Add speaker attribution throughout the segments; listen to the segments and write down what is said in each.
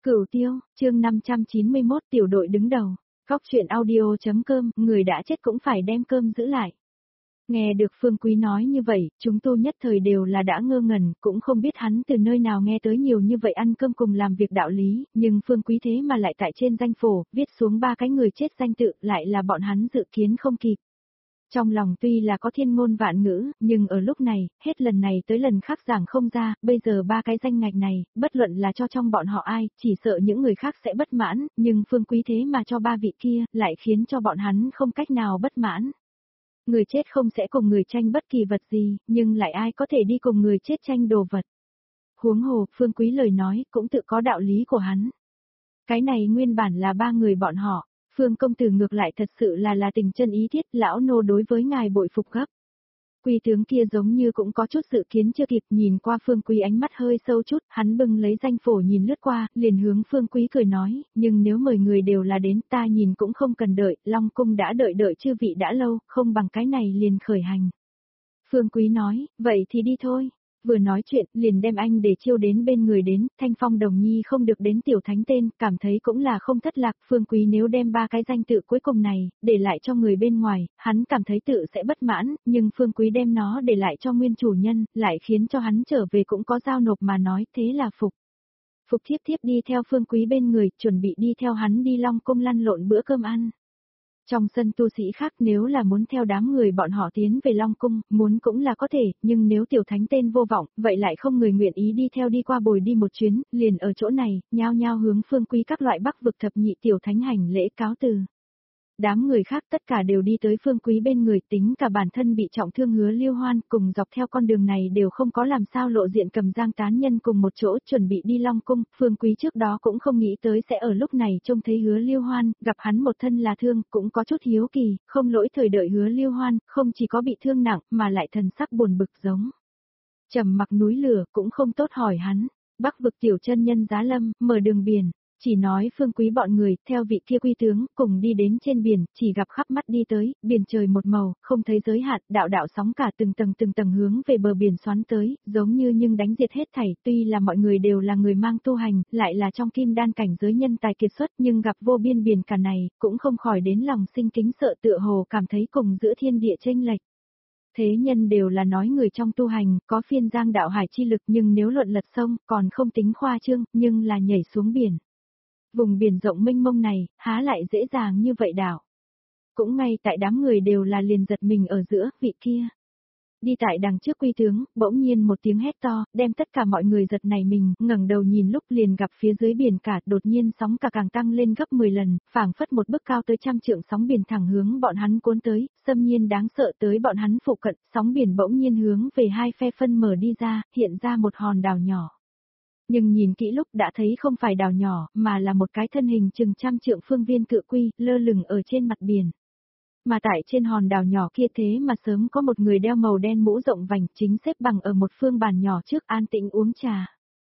Speaker 1: Cửu Tiêu, chương 591 tiểu đội đứng đầu. Góc truyện audio.com, người đã chết cũng phải đem cơm giữ lại. Nghe được Phương Quý nói như vậy, chúng tôi nhất thời đều là đã ngơ ngẩn, cũng không biết hắn từ nơi nào nghe tới nhiều như vậy ăn cơm cùng làm việc đạo lý, nhưng Phương Quý thế mà lại tại trên danh phổ, viết xuống 3 cái người chết danh tự, lại là bọn hắn dự kiến không kịp. Trong lòng tuy là có thiên ngôn vạn ngữ, nhưng ở lúc này, hết lần này tới lần khác giảng không ra, bây giờ 3 cái danh ngạch này, bất luận là cho trong bọn họ ai, chỉ sợ những người khác sẽ bất mãn, nhưng Phương Quý thế mà cho 3 vị kia, lại khiến cho bọn hắn không cách nào bất mãn. Người chết không sẽ cùng người tranh bất kỳ vật gì, nhưng lại ai có thể đi cùng người chết tranh đồ vật. Huống hồ, Phương Quý lời nói, cũng tự có đạo lý của hắn. Cái này nguyên bản là 3 người bọn họ. Phương công tử ngược lại thật sự là tình chân ý thiết, lão nô đối với ngài bội phục gấp. Quý tướng kia giống như cũng có chút dự kiến chưa kịp, nhìn qua Phương Quý ánh mắt hơi sâu chút, hắn bưng lấy danh phổ nhìn lướt qua, liền hướng Phương Quý cười nói, nhưng nếu mời người đều là đến ta nhìn cũng không cần đợi, Long Cung đã đợi chư vị đã lâu, không bằng cái này liền khởi hành. Phương Quý nói, vậy thì đi thôi. Vừa nói chuyện, liền đem anh để chiêu đến bên người đến, Thanh Phong Đồng Nhi không được đến tiểu thánh tên, cảm thấy cũng là không thất lạc, Phương Quý nếu đem 3 cái danh tự cuối cùng này, để lại cho người bên ngoài, hắn cảm thấy tự sẽ bất mãn, nhưng Phương Quý đem nó để lại cho nguyên chủ nhân, lại khiến cho hắn trở về cũng có giao nộp mà nói, thế là phục. Phục thiếp thiếp đi theo Phương Quý bên người, chuẩn bị đi theo hắn đi Long Cung lăn lộn bữa cơm ăn. Trong sân tu sĩ khác nếu là muốn theo đám người bọn họ tiến về Long Cung, muốn cũng là có thể, nhưng nếu tiểu thánh tên vô vọng, vậy lại không người nguyện ý đi theo đi qua bồi đi một chuyến, liền ở chỗ này, nhao nhao hướng Phương Quý các loại bắc vực thập nhị tiểu thánh hành lễ cáo từ. Đám người khác tất cả đều đi tới Phương Quý bên người, tính cả bản thân bị trọng thương Hứa Liêu Hoan, cùng dọc theo con đường này đều không có làm sao lộ diện cầm giang tán nhân cùng một chỗ chuẩn bị đi Long Cung, Phương Quý trước đó cũng không nghĩ tới sẽ ở lúc này trông thấy Hứa Liêu Hoan, gặp hắn một thân là thương, cũng có chút hiếu kỳ, không lỗi thời đợi Hứa Liêu Hoan, không chỉ có bị thương nặng, mà lại thần sắc buồn bực giống. Trầm mặc núi lửa, cũng không tốt hỏi hắn, bắc vực tiểu chân nhân Giá Lâm, mở đường biển. Chỉ nói Phương Quý bọn người, theo vị kia quý tướng, cùng đi đến trên biển, chỉ gặp khắp mắt đi tới, biển trời một màu, không thấy giới hạn, đạo đạo sóng cả từng tầng hướng về bờ biển xoắn tới, giống như nhưng đánh diệt hết thảy, tuy là mọi người đều là người mang tu hành, lại là trong kim đan cảnh giới nhân tài kiệt xuất, nhưng gặp vô biên biển cả này, cũng không khỏi đến lòng sinh kính sợ tựa hồ cảm thấy cùng giữa thiên địa chênh lệch. Thế nhân đều là nói người trong tu hành, có phiên giang đạo hải chi lực nhưng nếu luận lật sông, còn không tính khoa trương, nhưng là nhảy xuống biển. Vùng biển rộng mênh mông này, há lại dễ dàng như vậy đảo. Cũng ngay tại đám người đều là liền giật mình ở giữa, vị kia. Đi tại đằng trước quý tướng, bỗng nhiên một tiếng hét to, đem tất cả mọi người giật nảy mình, ngẩng đầu nhìn lúc liền gặp phía dưới biển cả, đột nhiên sóng cả càng tăng lên gấp 10 lần, phảng phất một bức cao tới 100 trượng sóng biển thẳng hướng bọn hắn cuốn tới, xâm nhiên đáng sợ tới bọn hắn phụ cận, sóng biển bỗng nhiên hướng về hai phe phân mở đi ra, hiện ra một hòn đảo nhỏ. Nhưng nhìn kỹ lúc đã thấy không phải đảo nhỏ, mà là một cái thân hình chừng 100 trượng phương viên cự quy, lơ lửng ở trên mặt biển. Mà tại trên hòn đảo nhỏ kia thế mà sớm có một người đeo màu đen mũ rộng vành chính xếp bằng ở một phương bàn nhỏ trước an tĩnh uống trà.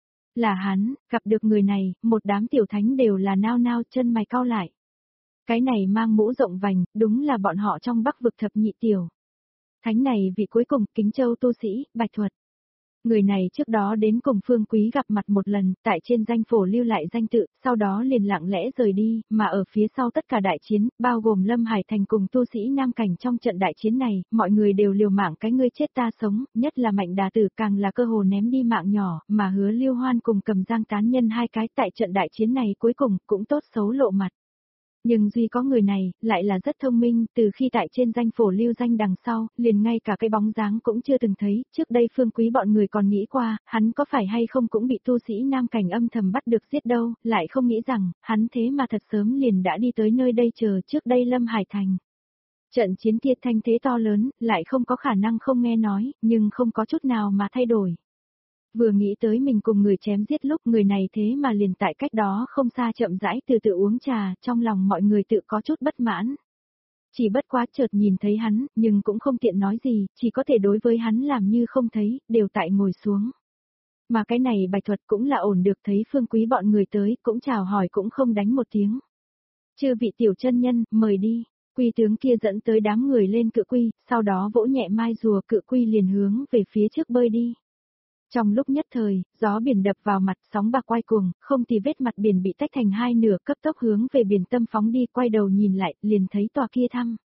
Speaker 1: Là hắn, gặp được người này, một đám tiểu thánh đều là nao nao chân mày cau lại. Cái này mang mũ rộng vành, đúng là bọn họ trong bắc vực thập nhị tiểu. Thánh này vị cuối cùng, Kính Châu tu sĩ, Bạch Thuật. Người này trước đó đến cùng Phương Quý gặp mặt một lần, tại trên danh phổ lưu lại danh tự, sau đó liền lặng lẽ rời đi, mà ở phía sau tất cả đại chiến, bao gồm Lâm Hải Thành cùng tu sĩ Nam Cảnh trong trận đại chiến này, mọi người đều liều mạng cái ngươi chết ta sống, nhất là Mạnh Đà Tử càng là cơ hồ ném đi mạng nhỏ, mà Hứa Liêu Hoan cùng cầm giang tán nhân hai cái tại trận đại chiến này cuối cùng cũng tốt xấu lộ mặt. Nhưng duy có người này, lại là rất thông minh, từ khi tại trên danh phổ lưu danh đằng sau, liền ngay cả cái bóng dáng cũng chưa từng thấy, trước đây Phương Quý bọn người còn nghĩ qua, hắn có phải hay không cũng bị tu sĩ Nam Cảnh âm thầm bắt được giết đâu, lại không nghĩ rằng, hắn thế mà thật sớm liền đã đi tới nơi đây chờ trước đây Lâm Hải Thành. Trận chiến kia thanh thế to lớn, lại không có khả năng không nghe nói, nhưng không có chút nào mà thay đổi. Vừa nghĩ tới mình cùng người chém giết lúc người này thế mà liền tại cách đó không xa chậm rãi từ từ uống trà, trong lòng mọi người tự có chút bất mãn. Chỉ bất quá chợt nhìn thấy hắn, nhưng cũng không tiện nói gì, chỉ có thể đối với hắn làm như không thấy, đều tại ngồi xuống. Mà cái này Bạch Thuật cũng là ổn được thấy Phương Quý bọn người tới, cũng chào hỏi cũng không đánh một tiếng. Chư vị tiểu chân nhân, mời đi. Quy tướng kia dẫn tới đám người lên cự quy, sau đó vỗ nhẹ mai rùa cự quy liền hướng về phía trước bơi đi. Trong lúc nhất thời, gió biển đập vào mặt, sóng bạc quay cuồng, không thì vết mặt biển bị tách thành hai nửa, cấp tốc hướng về biển tâm phóng đi, quay đầu nhìn lại, liền thấy tòa kia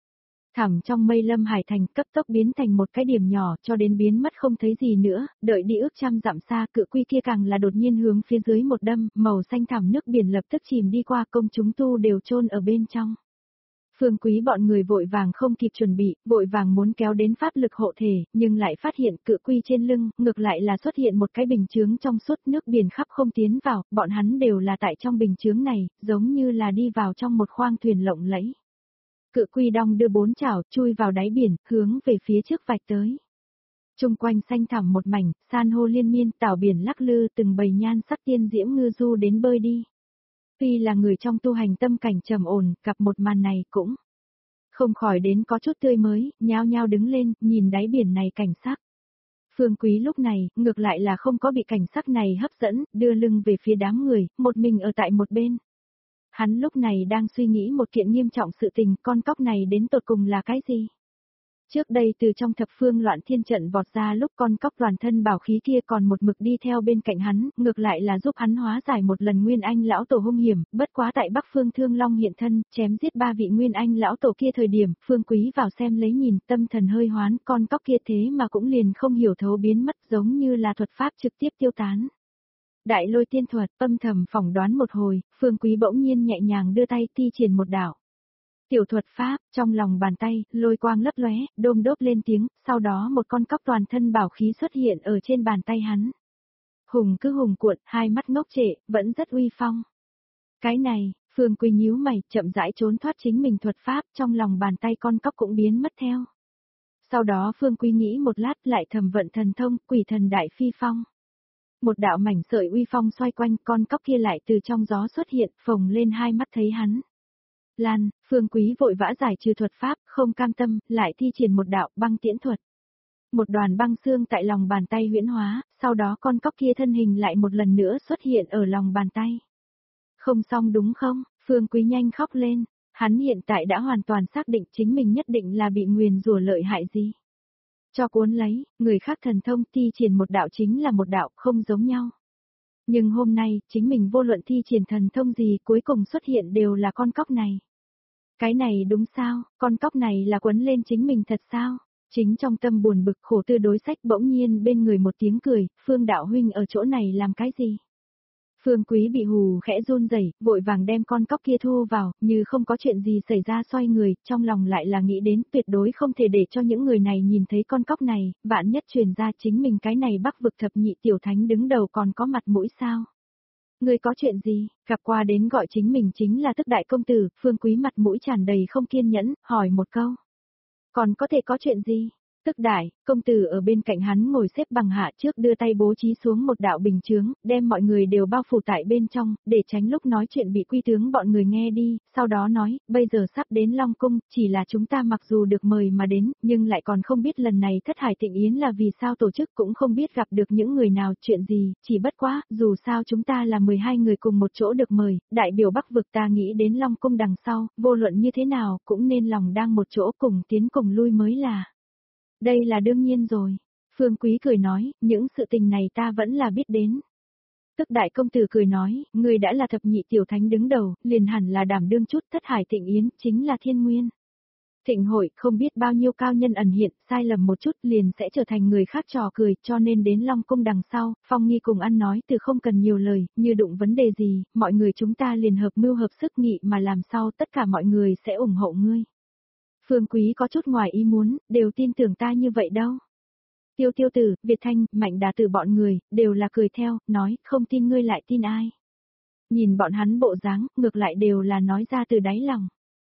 Speaker 1: thẳm trong mây Lâm Hải Thành, cấp tốc biến thành một cái điểm nhỏ, cho đến biến mất không thấy gì nữa, đợi đi ước trăm dặm xa, cự quy kia càng là đột nhiên hướng phía dưới một đâm, màu xanh thẳm nước biển lập tức chìm đi qua, công chúng tu đều chôn ở bên trong. Phương Quý bọn người vội vàng không kịp chuẩn bị, vội vàng muốn kéo đến pháp lực hộ thể, nhưng lại phát hiện cự quy trên lưng, ngược lại là xuất hiện một cái bình chướng trong suốt, nước biển khắp không tiến vào, bọn hắn đều là tại trong bình chướng này, giống như là đi vào trong một khoang thuyền lộng lẫy. Cự quy đong đưa bốn chảo, chui vào đáy biển, hướng về phía trước vạch tới. Trung quanh xanh thẳm một mảnh, san hô liên miên, tảo biển lắc lư, từng bầy nhan sắc tiên diễm ngư du đến bơi đi. Tuy là người trong tu hành tâm cảnh trầm ổn, gặp một màn này cũng không khỏi đến có chút tươi mới, nhao nhao đứng lên, nhìn đáy biển này cảnh sắc. Phương Quý lúc này, ngược lại là không có bị cảnh sắc này hấp dẫn, đưa lưng về phía đám người, một mình ở tại một bên. Hắn lúc này đang suy nghĩ một kiện nghiêm trọng sự tình, con cóc này đến tột cùng là cái gì? Trước đây từ trong thập phương loạn thiên trận vọt ra lúc con cóc toàn thân bảo khí kia còn một mực đi theo bên cạnh hắn, ngược lại là giúp hắn hóa giải một lần Nguyên Anh lão tổ hung hiểm, bất quá tại Bắc Phương Thương Long hiện thân, chém giết 3 vị Nguyên Anh lão tổ kia thời điểm, Phương Quý vào xem lấy nhìn, tâm thần hơi hoán, con cóc kia thế mà cũng liền không hiểu thấu biến mất, giống như là thuật pháp trực tiếp tiêu tán. Đại Lôi tiên thuật, âm thầm phỏng đoán một hồi, Phương Quý bỗng nhiên nhẹ nhàng đưa tay thi triển một đạo tiểu thuật pháp, trong lòng bàn tay, lôi quang lấp lóe, đôm đốp lên tiếng, sau đó một con cóc toàn thân bảo khí xuất hiện ở trên bàn tay hắn. Hùng cứ hùng cuộn, hai mắt ngốc trệ, vẫn rất uy phong. Cái này, Phương Quý nhíu mày, chậm rãi trốn thoát chính mình thuật pháp, trong lòng bàn tay con cóc cũng biến mất theo. Sau đó Phương Quý nghĩ một lát lại thầm vận thần thông, quỷ thần đại phi phong. Một đạo mảnh sợi uy phong xoay quanh, con cóc kia lại từ trong gió xuất hiện, phồng lên hai mắt thấy hắn. Lan, Phương Quý vội vã giải trừ thuật pháp, không cam tâm, lại thi triển một đạo băng tiễn thuật. Một đoàn băng xương tại lòng bàn tay huyễn hóa, sau đó con cóc kia thân hình lại một lần nữa xuất hiện ở lòng bàn tay. Không xong đúng không? Phương Quý nhanh khóc lên, hắn hiện tại đã hoàn toàn xác định chính mình nhất định là bị nguyền rủa lợi hại gì. Cho cuốn lấy, người khác thần thông thi triển một đạo chính là một đạo không giống nhau. Nhưng hôm nay, chính mình vô luận thi triển thần thông gì cuối cùng xuất hiện đều là con cóc này. Cái này đúng sao, con cóc này là quấn lên chính mình thật sao? Chính trong tâm buồn bực khổ tư đối sách bỗng nhiên bên người một tiếng cười, Phương đạo huynh ở chỗ này làm cái gì? Phương Quý bị hù khẽ run rẩy, vội vàng đem con cóc kia thu vào, như không có chuyện gì xảy ra xoay người, trong lòng lại là nghĩ đến tuyệt đối không thể để cho những người này nhìn thấy con cóc này, vạn nhất truyền ra chính mình cái này Bắc vực thập nhị tiểu thánh đứng đầu còn có mặt mũi sao. Người có chuyện gì, gặp qua đến gọi chính mình chính là Tức đại công tử, Phương Quý mặt mũi tràn đầy không kiên nhẫn, hỏi một câu. Còn có thể có chuyện gì? Tức đại, công tử ở bên cạnh hắn ngồi xếp bằng hạ trước đưa tay bố trí xuống một đạo bình chướng, đem mọi người đều bao phủ tại bên trong, để tránh lúc nói chuyện bị quy tướng bọn người nghe đi, sau đó nói, bây giờ sắp đến Long Cung, chỉ là chúng ta mặc dù được mời mà đến, nhưng lại còn không biết lần này Thất Hải Thịnh Yến là vì sao tổ chức cũng không biết gặp được những người nào, chuyện gì, chỉ bất quá, dù sao chúng ta là 12 người cùng một chỗ được mời, đại biểu Bắc vực ta nghĩ đến Long Cung đằng sau, vô luận như thế nào, cũng nên lòng đang một chỗ cùng tiến cùng lui mới là. Đây là đương nhiên rồi. Phương Quý cười nói, những sự tình này ta vẫn là biết đến. Tức đại công tử cười nói, người đã là thập nhị tiểu thánh đứng đầu, liền hẳn là đảm đương chút Thất Hải Thịnh Yến, chính là thiên nguyên. Thịnh hội, không biết bao nhiêu cao nhân ẩn hiện, sai lầm một chút liền sẽ trở thành người khác trò cười, cho nên đến Long Cung đằng sau, Phong Nghi cùng ăn nói từ không cần nhiều lời, như đụng vấn đề gì, mọi người chúng ta liền hợp mưu hợp sức nghị mà làm sao tất cả mọi người sẽ ủng hộ ngươi. Phương Quý có chút ngoài ý muốn, đều tin tưởng ta như vậy đâu. Tiêu Tiêu Tử, Việt Thanh, Mạnh Đà Tử bọn người, đều là cười theo, nói, không tin ngươi lại tin ai. Nhìn bọn hắn bộ dáng, ngược lại đều là nói ra từ đáy lòng.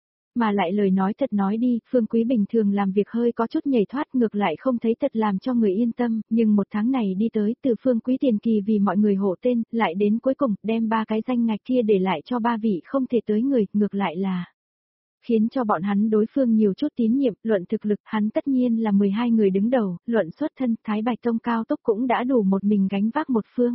Speaker 1: Mà lại lời nói thật nói đi, Phương Quý bình thường làm việc hơi có chút nhảy thoát ngược lại không thấy thật làm cho người yên tâm, nhưng một tháng này đi tới từ Phương Quý tiền kỳ vì mọi người hộ tên, lại đến cuối cùng đem 3 cái danh ngạch kia để lại cho 3 vị không thể tới người, ngược lại là khiến cho bọn hắn đối phương nhiều chút tín nhiệm, luận thực lực hắn tất nhiên là 12 người đứng đầu, luận xuất thân Thái Bạch Tông cao tốc cũng đã đủ một mình gánh vác một phương.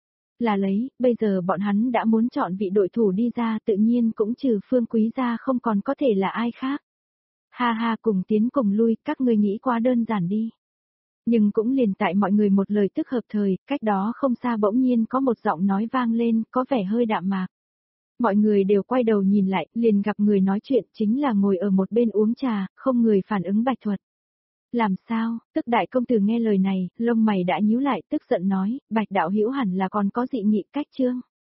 Speaker 1: Là lấy, bây giờ bọn hắn đã muốn chọn vị đội thủ đi ra tự nhiên cũng trừ Phương Quý ra không còn có thể là ai khác. Ha ha cùng tiến cùng lui, các ngươi nghĩ quá đơn giản đi. Nhưng cũng liền tại mọi người một lời tức hợp thời, cách đó không xa bỗng nhiên có một giọng nói vang lên, có vẻ hơi đạm mạc. Mọi người đều quay đầu nhìn lại, liền gặp người nói chuyện chính là ngồi ở một bên uống trà, không người phản ứng Bạch Thuật. Làm sao, tức đại công tử nghe lời này, lông mày đã nhíu lại, tức giận nói, Bạch đạo hữu hẳn là còn có dị nghị cách chương.